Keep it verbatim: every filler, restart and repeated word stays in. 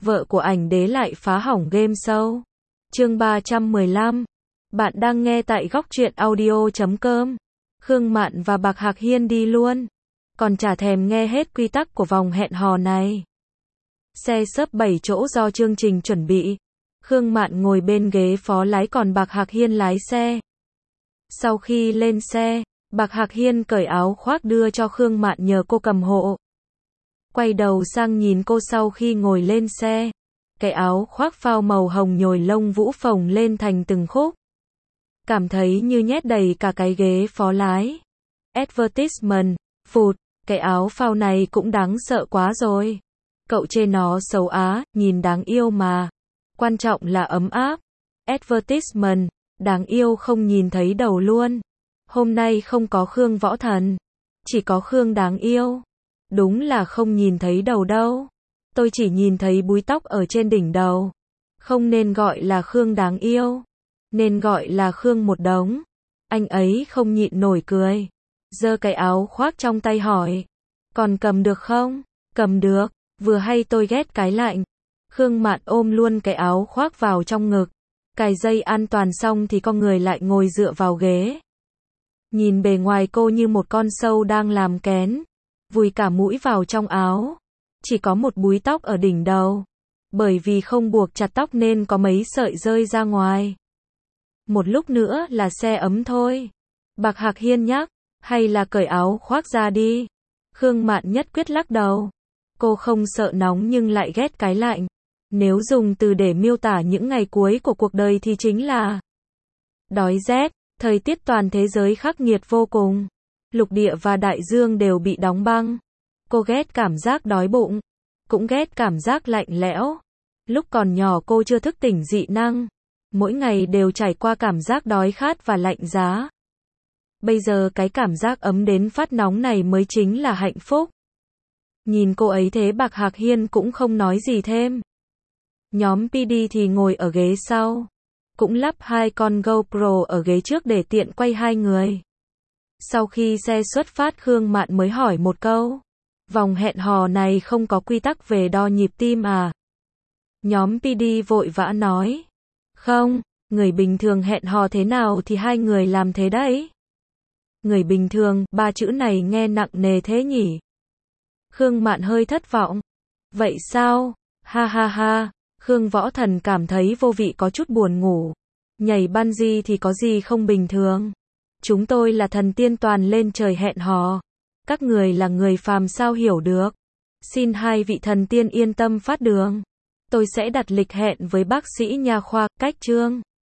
vợ của ảnh đế lại phá hỏng game show. Chương ba trăm mười lăm. Bạn đang nghe tại góc truyện audio chấm com. Khương Mạn và Bạc Hạc Hiên đi luôn. Còn chả thèm nghe hết quy tắc của vòng hẹn hò này. Xe xếp bảy chỗ do chương trình chuẩn bị. Khương Mạn ngồi bên ghế phó lái còn Bạc Hạc Hiên lái xe. Sau khi lên xe, Bạc Hạc Hiên cởi áo khoác đưa cho Khương Mạn nhờ cô cầm hộ. Quay đầu sang nhìn cô sau khi ngồi lên xe. Cái áo khoác phao màu hồng nhồi lông vũ phồng lên thành từng khúc. Cảm thấy như nhét đầy cả cái ghế phó lái. Advertisement, phụt, cái áo phao này cũng đáng sợ quá rồi. Cậu chê nó xấu á, nhìn đáng yêu mà. Quan trọng là ấm áp. Advertisement, đáng yêu không nhìn thấy đầu luôn. Hôm nay không có Khương Võ Thần. Chỉ có Khương đáng yêu. Đúng là không nhìn thấy đầu đâu. Tôi chỉ nhìn thấy búi tóc ở trên đỉnh đầu. Không nên gọi là Khương đáng yêu. Nên gọi là Khương một đống. Anh ấy không nhịn nổi cười. Giơ cái áo khoác trong tay hỏi. Còn cầm được không? Cầm được. Vừa hay tôi ghét cái lạnh. Khương Mạn ôm luôn cái áo khoác vào trong ngực. Cài dây an toàn xong thì con người lại ngồi dựa vào ghế. Nhìn bề ngoài cô như một con sâu đang làm kén. Vùi cả mũi vào trong áo. Chỉ có một búi tóc ở đỉnh đầu. Bởi vì không buộc chặt tóc nên có mấy sợi rơi ra ngoài. Một lúc nữa là xe ấm thôi. Bạc Hạc Hiên nhắc. Hay là cởi áo khoác ra đi. Khương Mạn nhất quyết lắc đầu. Cô không sợ nóng nhưng lại ghét cái lạnh. Nếu dùng từ để miêu tả những ngày cuối của cuộc đời thì chính là đói rét. Thời tiết toàn thế giới khắc nghiệt vô cùng. Lục địa và đại dương đều bị đóng băng. Cô ghét cảm giác đói bụng. Cũng ghét cảm giác lạnh lẽo. Lúc còn nhỏ cô chưa thức tỉnh dị năng. Mỗi ngày đều trải qua cảm giác đói khát và lạnh giá. Bây giờ cái cảm giác ấm đến phát nóng này mới chính là hạnh phúc. Nhìn cô ấy thế Bạc Hạc Hiên cũng không nói gì thêm. Nhóm pê đê thì ngồi ở ghế sau. Cũng lắp hai con GoPro ở ghế trước để tiện quay hai người. Sau khi xe xuất phát Khương Mạn mới hỏi một câu. Vòng hẹn hò này không có quy tắc về đo nhịp tim à? Nhóm pê đê vội vã nói. Không, người bình thường hẹn hò thế nào thì hai người làm thế đấy. Người bình thường, ba chữ này nghe nặng nề thế nhỉ? Khương Mạn hơi thất vọng. Vậy sao? Ha ha ha. Khương Võ Thần cảm thấy vô vị có chút buồn ngủ. Nhảy bungee thì có gì không bình thường. Chúng tôi là thần tiên toàn lên trời hẹn hò. Các người là người phàm sao hiểu được. Xin hai vị thần tiên yên tâm phát đường. Tôi sẽ đặt lịch hẹn với bác sĩ nha khoa, cách Trương.